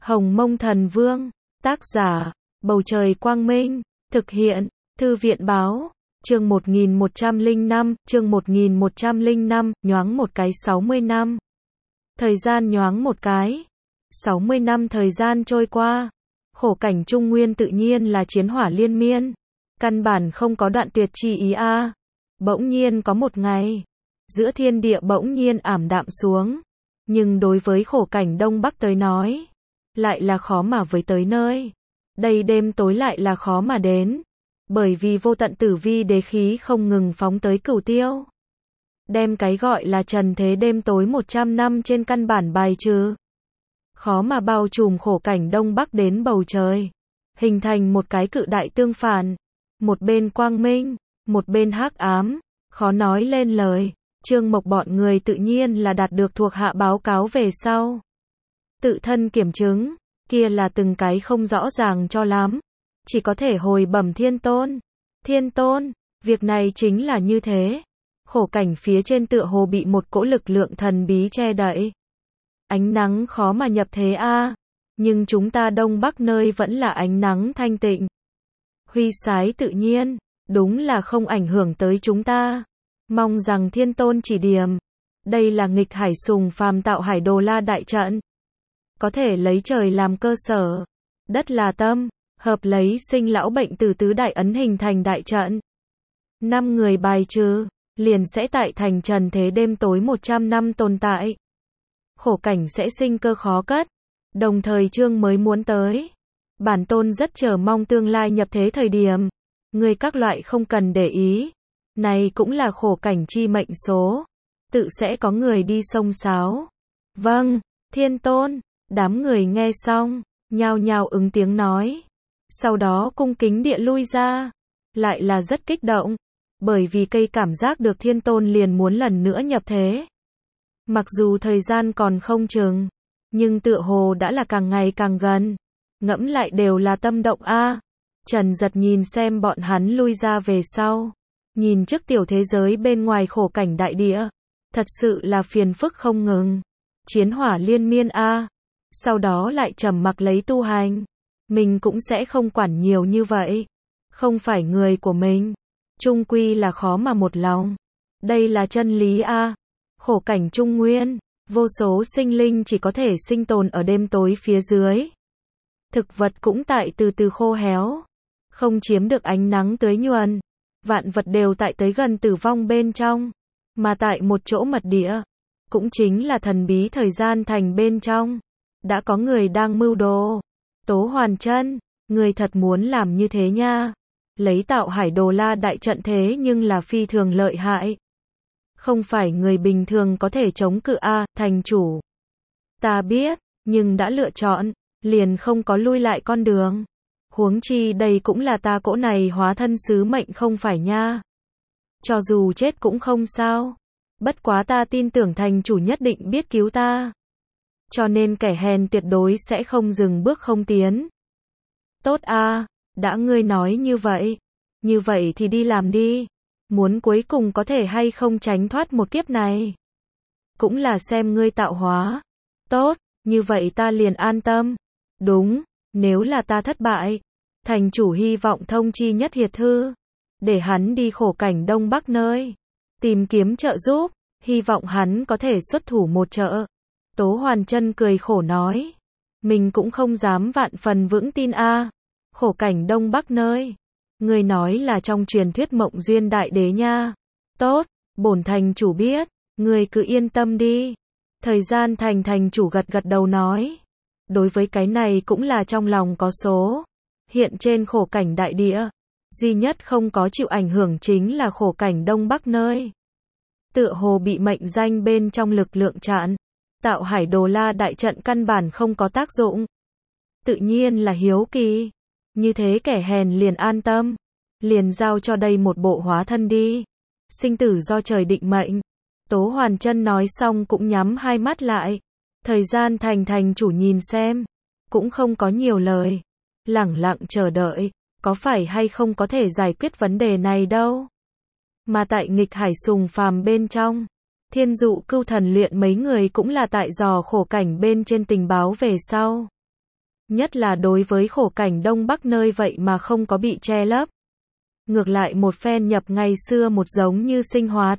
Hồng Mông Thần Vương, tác giả, Bầu Trời Quang Minh, thực hiện, Thư viện Báo, chương 1105, nhoáng một cái 60 năm. Thời gian nhoáng một cái, 60 năm thời gian trôi qua, khổ cảnh Trung Nguyên tự nhiên là chiến hỏa liên miên, căn bản không có đoạn tuyệt chi ý a. Bỗng nhiên có một ngày, giữa thiên địa bỗng nhiên ảm đạm xuống, nhưng đối với khổ cảnh Đông Bắc tới nói, lại là khó mà với tới nơi. Đây đêm tối lại là khó mà đến, bởi vì vô tận tử vi đế khí không ngừng phóng tới Cửu Tiêu. Đem cái gọi là trần thế đêm tối 100 năm trên căn bản bài trừ. Khó mà bao trùm khổ cảnh Đông Bắc đến bầu trời, hình thành một cái cự đại tương phản, một bên quang minh, một bên hắc ám, khó nói lên lời. Trương Mộc bọn người tự nhiên là đạt được thuộc hạ báo cáo về sau. Tự thân kiểm chứng, kia là từng cái không rõ ràng cho lắm, chỉ có thể hồi bẩm Thiên Tôn. Thiên Tôn, việc này chính là như thế. Khổ cảnh phía trên tựa hồ bị một cỗ lực lượng thần bí che đậy. Ánh nắng khó mà nhập thế a, nhưng chúng ta Đông Bắc nơi vẫn là ánh nắng thanh tịnh. Huy sái tự nhiên, đúng là không ảnh hưởng tới chúng ta. Mong rằng Thiên Tôn chỉ điểm. Đây là nghịch hải sùng phàm tạo hải đồ la đại trận. Có thể lấy trời làm cơ sở, đất là tâm, hợp lấy sinh lão bệnh tử tứ đại ấn hình thành đại trận. 5 người bài trừ, liền sẽ tại thành trần thế đêm tối 100 năm tồn tại. Khổ cảnh sẽ sinh cơ khó cất, đồng thời chương mới muốn tới. Bản tôn rất chờ mong tương lai nhập thế thời điểm, người các loại không cần để ý. Này cũng là khổ cảnh chi mệnh số, tự sẽ có người đi xông xáo. Vâng, Thiên Tôn. Đám người nghe xong, nhao nhao ứng tiếng nói. Sau đó cung kính địa lui ra, lại là rất kích động, bởi vì cây cảm giác được Thiên Tôn liền muốn lần nữa nhập thế. Mặc dù thời gian còn không chừng, nhưng tựa hồ đã là càng ngày càng gần. Ngẫm lại đều là tâm động a. Trần Giật nhìn xem bọn hắn lui ra về sau, nhìn trước tiểu thế giới bên ngoài khổ cảnh đại địa, thật sự là phiền phức không ngừng. Chiến hỏa liên miên a. Sau đó lại trầm mặc lấy tu hành. Mình cũng sẽ không quản nhiều như vậy. Không phải người của mình, chung quy là khó mà một lòng. Đây là chân lý a. Khổ cảnh Trung Nguyên, vô số sinh linh chỉ có thể sinh tồn ở đêm tối phía dưới. Thực vật cũng tại từ từ khô héo, không chiếm được ánh nắng tưới nhuần. Vạn vật đều tại tới gần tử vong bên trong. Mà tại một chỗ mật địa, cũng chính là thần bí thời gian thành bên trong, đã có người đang mưu đồ. Tố Hoàn Chân, người thật muốn làm như thế nha. Lấy tạo hải đồ la đại trận thế nhưng là phi thường lợi hại. Không phải người bình thường có thể chống cự a, thành chủ. Ta biết, nhưng đã lựa chọn, liền không có lui lại con đường. Huống chi đây cũng là ta cỗ này hóa thân sứ mệnh không phải nha. Cho dù chết cũng không sao. Bất quá ta tin tưởng thành chủ nhất định biết cứu ta. Cho nên kẻ hèn tuyệt đối sẽ không dừng bước không tiến. Tốt a, đã ngươi nói như vậy thì đi làm đi. Muốn cuối cùng có thể hay không tránh thoát một kiếp này, cũng là xem ngươi tạo hóa. Tốt, như vậy ta liền an tâm. Đúng, nếu là ta thất bại, thành chủ hy vọng thông chi Nhất Hiệt Thư, để hắn đi khổ cảnh Đông Bắc nơi, tìm kiếm trợ giúp, hy vọng hắn có thể xuất thủ một trợ. Tố Hoàn Chân cười khổ nói, mình cũng không dám vạn phần vững tin a. Khổ cảnh Đông Bắc nơi, người nói là trong truyền thuyết Mộng Duyên Đại Đế nha. Tốt, bổn thành chủ biết, người cứ yên tâm đi. Thời gian thành chủ gật gật đầu nói, đối với cái này cũng là trong lòng có số. Hiện trên khổ cảnh đại địa, duy nhất không có chịu ảnh hưởng chính là khổ cảnh Đông Bắc nơi. Tựa hồ bị mệnh danh bên trong lực lượng chặn. Tạo hải đồ la đại trận căn bản không có tác dụng. Tự nhiên là hiếu kỳ. Như thế kẻ hèn liền an tâm. Liền giao cho đây một bộ hóa thân đi. Sinh tử do trời định mệnh. Tố Hoàn Chân nói xong cũng nhắm hai mắt lại. Thời gian thành chủ nhìn xem, cũng không có nhiều lời. Lẳng lặng chờ đợi, có phải hay không có thể giải quyết vấn đề này đâu. Mà tại nghịch hải sùng phàm bên trong, Thiên Dụ Cưu Thần Luyện mấy người cũng là tại dò khổ cảnh bên trên tình báo về sau. nhất là đối với khổ cảnh Đông Bắc nơi vậy mà không có bị che lấp. Ngược lại một phen nhập ngày xưa một giống như sinh hoạt,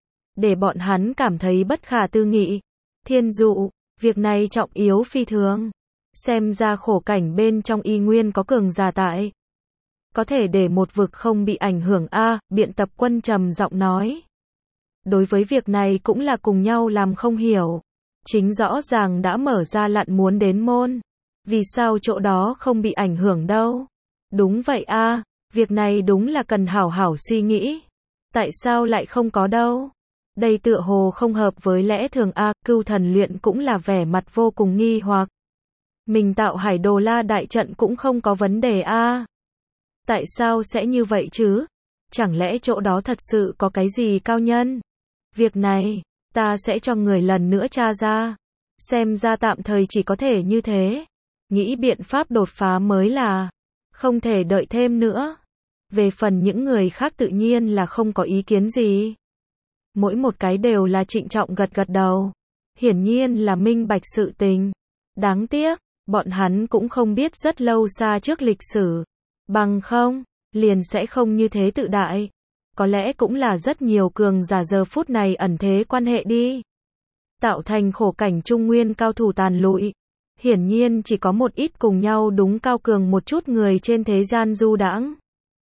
để bọn hắn cảm thấy bất khả tư nghị. Thiên dụ, việc này trọng yếu phi thường. Xem ra khổ cảnh bên trong y nguyên có cường giả tại. Có thể để một vực không bị ảnh hưởng a, Biện Tập Quân trầm giọng nói. Đối với việc này cũng là cùng nhau làm không hiểu. Chính rõ ràng đã mở ra lặn muốn đến môn. Vì sao chỗ đó không bị ảnh hưởng đâu? Đúng vậy a, việc này đúng là cần hảo hảo suy nghĩ. Tại sao lại không có đâu? Đây tựa hồ không hợp với lẽ thường a, Cưu Thần Luyện cũng là vẻ mặt vô cùng nghi hoặc. Mình tạo Hải Đồ La đại trận cũng không có vấn đề a. Tại sao sẽ như vậy chứ? Chẳng lẽ chỗ đó thật sự có cái gì cao nhân? Việc này, ta sẽ cho người lần nữa tra ra. Xem ra tạm thời chỉ có thể như thế. Nghĩ biện pháp đột phá mới là không thể đợi thêm nữa. Về phần những người khác tự nhiên là không có ý kiến gì. Mỗi một cái đều là trịnh trọng gật gật đầu. Hiển nhiên là minh bạch sự tình. Đáng tiếc, bọn hắn cũng không biết rất lâu xa trước lịch sử. Bằng không, liền sẽ không như thế tự đại. Có lẽ cũng là rất nhiều cường giả giờ phút này ẩn thế quan hệ đi. Tạo thành khổ cảnh Trung Nguyên cao thủ tàn lụi. Hiển nhiên chỉ có một ít cùng nhau đúng cao cường một chút người trên thế gian du đãng.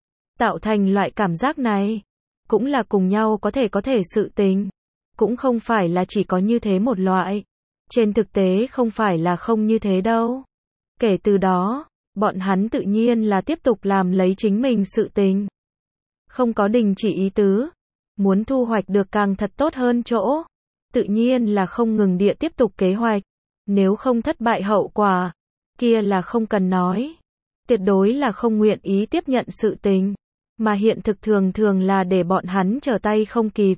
Tạo thành loại cảm giác này. Cũng là cùng nhau có thể sự tình. Cũng không phải là chỉ có như thế một loại. Trên thực tế không phải là không như thế đâu. Kể từ đó, bọn hắn tự nhiên là tiếp tục làm lấy chính mình sự tình. Không có đình chỉ ý tứ. Muốn thu hoạch được càng thật tốt hơn chỗ. Tự nhiên là không ngừng địa tiếp tục kế hoạch. Nếu không thất bại hậu quả, kia là không cần nói. Tuyệt đối là không nguyện ý tiếp nhận sự tình. Mà hiện thực thường thường là để bọn hắn trở tay không kịp.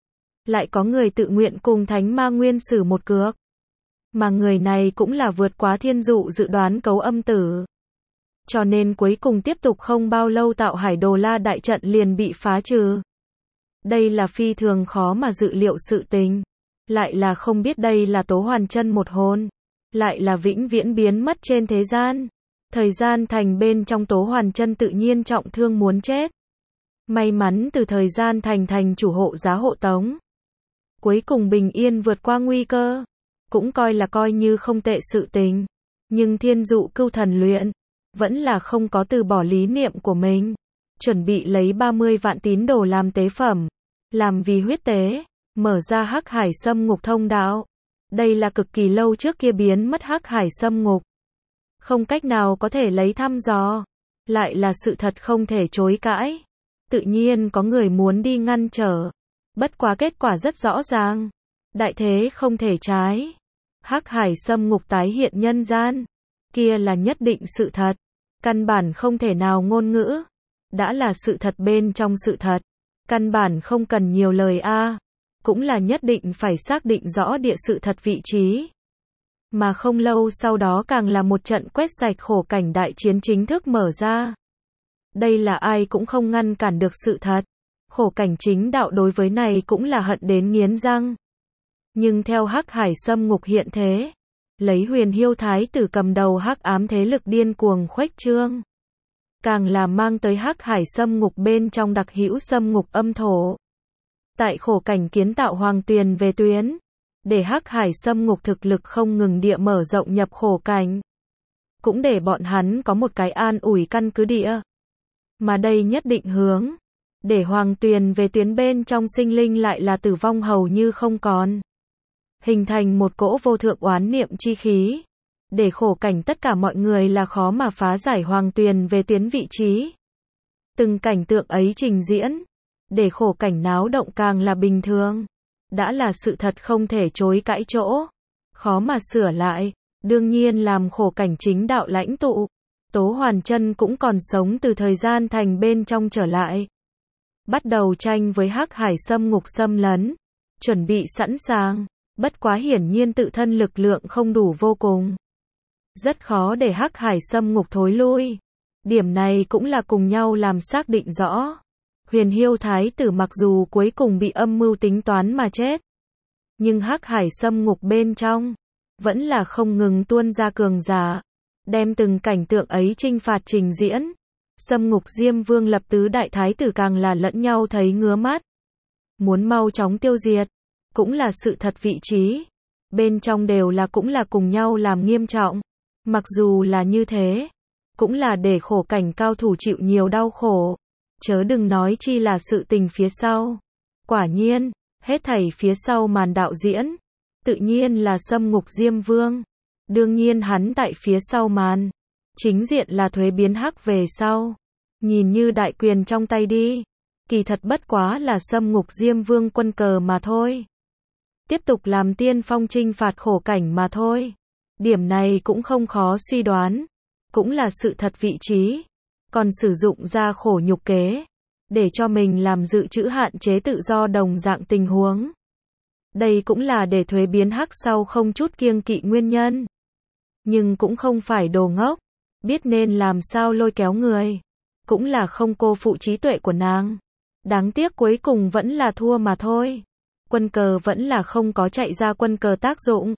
Lại có người tự nguyện cùng Thánh Ma Nguyên xử một cược. Mà người này cũng là vượt quá thiên dụ dự đoán cấu âm tử. Cho nên cuối cùng tiếp tục không bao lâu tạo Hải Đồ La đại trận liền bị phá trừ. Đây là phi thường khó mà dự liệu sự tình. Lại là không biết đây là Tố Hoàn Chân một hồn. Lại là vĩnh viễn biến mất trên thế gian. Thời gian thành bên trong Tố Hoàn Chân tự nhiên trọng thương muốn chết. May mắn từ thời gian thành chủ hộ giá hộ tống. Cuối cùng bình yên vượt qua nguy cơ. Cũng coi là coi như không tệ sự tình. Nhưng Thiên Dụ Cưu Thần Luyện vẫn là không có từ bỏ lý niệm của mình. Chuẩn bị lấy 30 vạn tín đồ làm tế phẩm. Làm vì huyết tế. Mở ra Hắc Hải Sâm Ngục thông đạo. Đây là cực kỳ lâu trước kia biến mất Hắc Hải Sâm Ngục. Không cách nào có thể lấy thăm dò. Lại là sự thật không thể chối cãi. Tự nhiên có người muốn đi ngăn trở. Bất quá kết quả rất rõ ràng. Đại thế không thể trái. Hắc Hải Sâm Ngục tái hiện nhân gian. Kia là nhất định sự thật. Căn bản không thể nào ngôn ngữ. Đã là sự thật bên trong sự thật. Căn bản không cần nhiều lời a. Cũng là nhất định phải xác định rõ địa sự thật vị trí. Mà không lâu sau đó càng là một trận quét sạch khổ cảnh đại chiến chính thức mở ra. Đây là ai cũng không ngăn cản được sự thật. Khổ cảnh chính đạo đối với này cũng là hận đến nghiến răng. Nhưng theo Hắc Hải Sâm Ngục hiện thế, lấy Huyền Hiêu Thái tử cầm đầu hắc ám thế lực điên cuồng khuếch trương. Càng là mang tới Hắc Hải Sâm Ngục bên trong đặc hữu Sâm Ngục âm thổ. Tại khổ cảnh kiến tạo hoàng tuyền về tuyến, để Hắc Hải Sâm Ngục thực lực không ngừng địa mở rộng nhập khổ cảnh. Cũng để bọn hắn có một cái an ủi căn cứ địa. Mà đây nhất định hướng, để hoàng tuyền về tuyến bên trong sinh linh lại là tử vong hầu như không còn. Hình thành một cỗ vô thượng oán niệm chi khí. Để khổ cảnh tất cả mọi người là khó mà phá giải hoàng tuyền về tuyến vị trí. Từng cảnh tượng ấy trình diễn. Để khổ cảnh náo động càng là bình thường. Đã là sự thật không thể chối cãi chỗ. Khó mà sửa lại. Đương nhiên làm khổ cảnh chính đạo lãnh tụ. Tố Hoàn Chân cũng còn sống từ thời gian thành bên trong trở lại. Bắt đầu tranh với Hắc Hải Sâm Ngục xâm lấn. Chuẩn bị sẵn sàng. Bất quá hiển nhiên tự thân lực lượng không đủ vô cùng. Rất khó để Hắc Hải Sâm Ngục thối lui. Điểm này cũng là cùng nhau làm xác định rõ. Huyền Hiêu Thái tử mặc dù cuối cùng bị âm mưu tính toán mà chết. Nhưng Hắc Hải Sâm Ngục bên trong vẫn là không ngừng tuôn ra cường giả. đem từng cảnh tượng ấy chinh phạt trình diễn. Xâm ngục Diêm Vương lập tứ đại thái tử càng là lẫn nhau thấy ngứa mắt. Muốn mau chóng tiêu diệt, cũng là sự thật vị trí. Bên trong đều là cũng là cùng nhau làm nghiêm trọng. Mặc dù là như thế, cũng là để khổ cảnh cao thủ chịu nhiều đau khổ. Chớ đừng nói chi là sự tình phía sau. Quả nhiên, hết thảy phía sau màn đạo diễn, tự nhiên là Xâm ngục Diêm Vương. Đương nhiên hắn tại phía sau màn, chính diện là thuế biến hắc về sau. Nhìn như đại quyền trong tay đi, kỳ thật bất quá là Xâm ngục Diêm Vương quân cờ mà thôi. Tiếp tục làm tiên phong chinh phạt khổ cảnh mà thôi. Điểm này cũng không khó suy đoán, cũng là sự thật vị trí. Còn sử dụng ra khổ nhục kế, để cho mình làm dự trữ hạn chế tự do đồng dạng tình huống. Đây cũng là để thuế biến hắc sau không chút kiêng kỵ nguyên nhân. Nhưng cũng không phải đồ ngốc, biết nên làm sao lôi kéo người. Cũng là không cô phụ trí tuệ của nàng. Đáng tiếc cuối cùng vẫn là thua mà thôi. Quân cờ vẫn là không có chạy ra quân cờ tác dụng.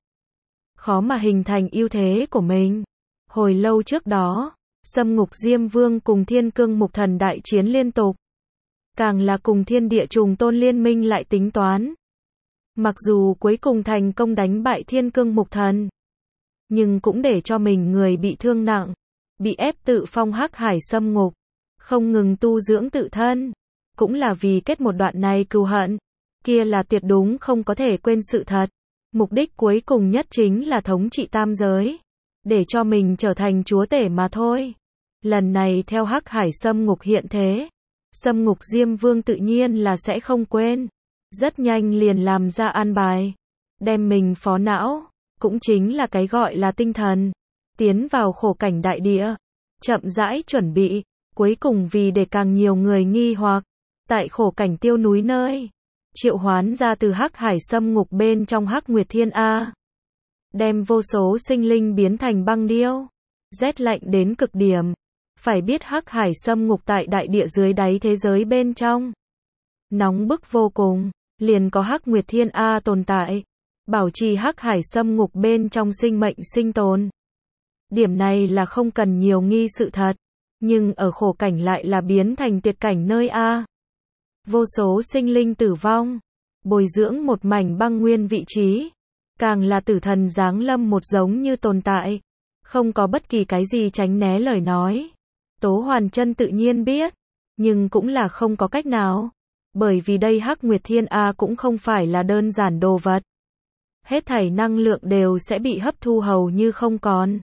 Khó mà hình thành ưu thế của mình. Hồi lâu trước đó, Xâm ngục Diêm Vương cùng Thiên Cương Mục Thần đại chiến liên tục. Càng là cùng Thiên Địa Trùng Tôn liên minh lại tính toán. Mặc dù cuối cùng thành công đánh bại Thiên Cương Mục Thần, nhưng cũng để cho mình người bị thương nặng, bị ép tự phong hắc hải xâm ngục, không ngừng tu dưỡng tự thân. Cũng là vì kết một đoạn này cừu hận, kia là tuyệt đúng không có thể quên sự thật. Mục đích cuối cùng nhất chính là thống trị tam giới, để cho mình trở thành chúa tể mà thôi. Lần này theo hắc hải xâm ngục hiện thế, Xâm ngục Diêm Vương tự nhiên là sẽ không quên. Rất nhanh liền làm ra an bài, đem mình phó não, cũng chính là cái gọi là tinh thần, tiến vào khổ cảnh đại địa, chậm rãi chuẩn bị, cuối cùng vì để càng nhiều người nghi hoặc, tại khổ cảnh tiêu núi nơi, triệu hoán ra từ hắc hải xâm ngục bên trong hắc nguyệt thiên A. Đem vô số sinh linh biến thành băng điêu, rét lạnh đến cực điểm. Phải biết hắc hải xâm ngục tại đại địa dưới đáy thế giới bên trong, nóng bức vô cùng, liền có hắc nguyệt thiên A tồn tại, bảo trì hắc hải xâm ngục bên trong sinh mệnh sinh tồn. Điểm này là không cần nhiều nghi sự thật, nhưng ở khổ cảnh lại là biến thành tuyệt cảnh nơi A. Vô số sinh linh tử vong, bồi dưỡng một mảnh băng nguyên vị trí, càng là tử thần giáng lâm một giống như tồn tại, không có bất kỳ cái gì tránh né lời nói. Tố Hoàn Chân tự nhiên biết, nhưng cũng là không có cách nào, bởi vì đây hắc nguyệt thiên A cũng không phải là đơn giản đồ vật. Hết thảy năng lượng đều sẽ bị hấp thu hầu như không còn.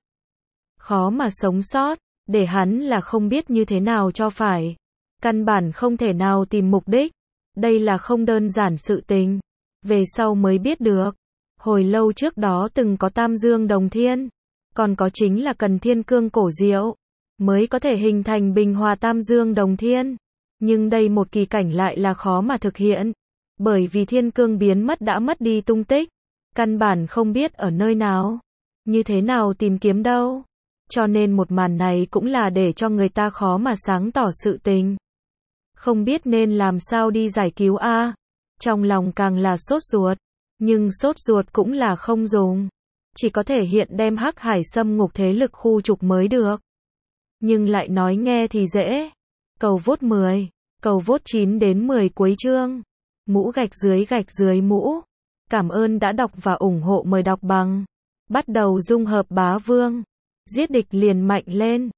Khó mà sống sót, để hắn là không biết như thế nào cho phải. Căn bản không thể nào tìm mục đích. Đây là không đơn giản sự tình. Về sau mới biết được. Hồi lâu trước đó từng có Tam Dương Đồng Thiên. Còn có chính là cần Thiên Cương cổ diệu, mới có thể hình thành bình hòa Tam Dương Đồng Thiên. Nhưng đây một kỳ cảnh lại là khó mà thực hiện. Bởi vì Thiên Cương biến mất đã mất đi tung tích. Căn bản không biết ở nơi nào. Như thế nào tìm kiếm đâu. Cho nên một màn này cũng là để cho người ta khó mà sáng tỏ sự tình. Không biết nên làm sao đi giải cứu A. Trong lòng càng là sốt ruột. Nhưng sốt ruột cũng là không dùng. Chỉ có thể hiện đem hắc hải xâm ngục thế lực khu trục mới được. Nhưng lại nói nghe thì dễ. Cầu vote 10. Cầu vote 9 đến 10 cuối chương. Mũ gạch dưới mũ. Cảm ơn đã đọc và ủng hộ, mời đọc bằng. Bắt đầu dung hợp bá vương. Giết địch liền mạnh lên.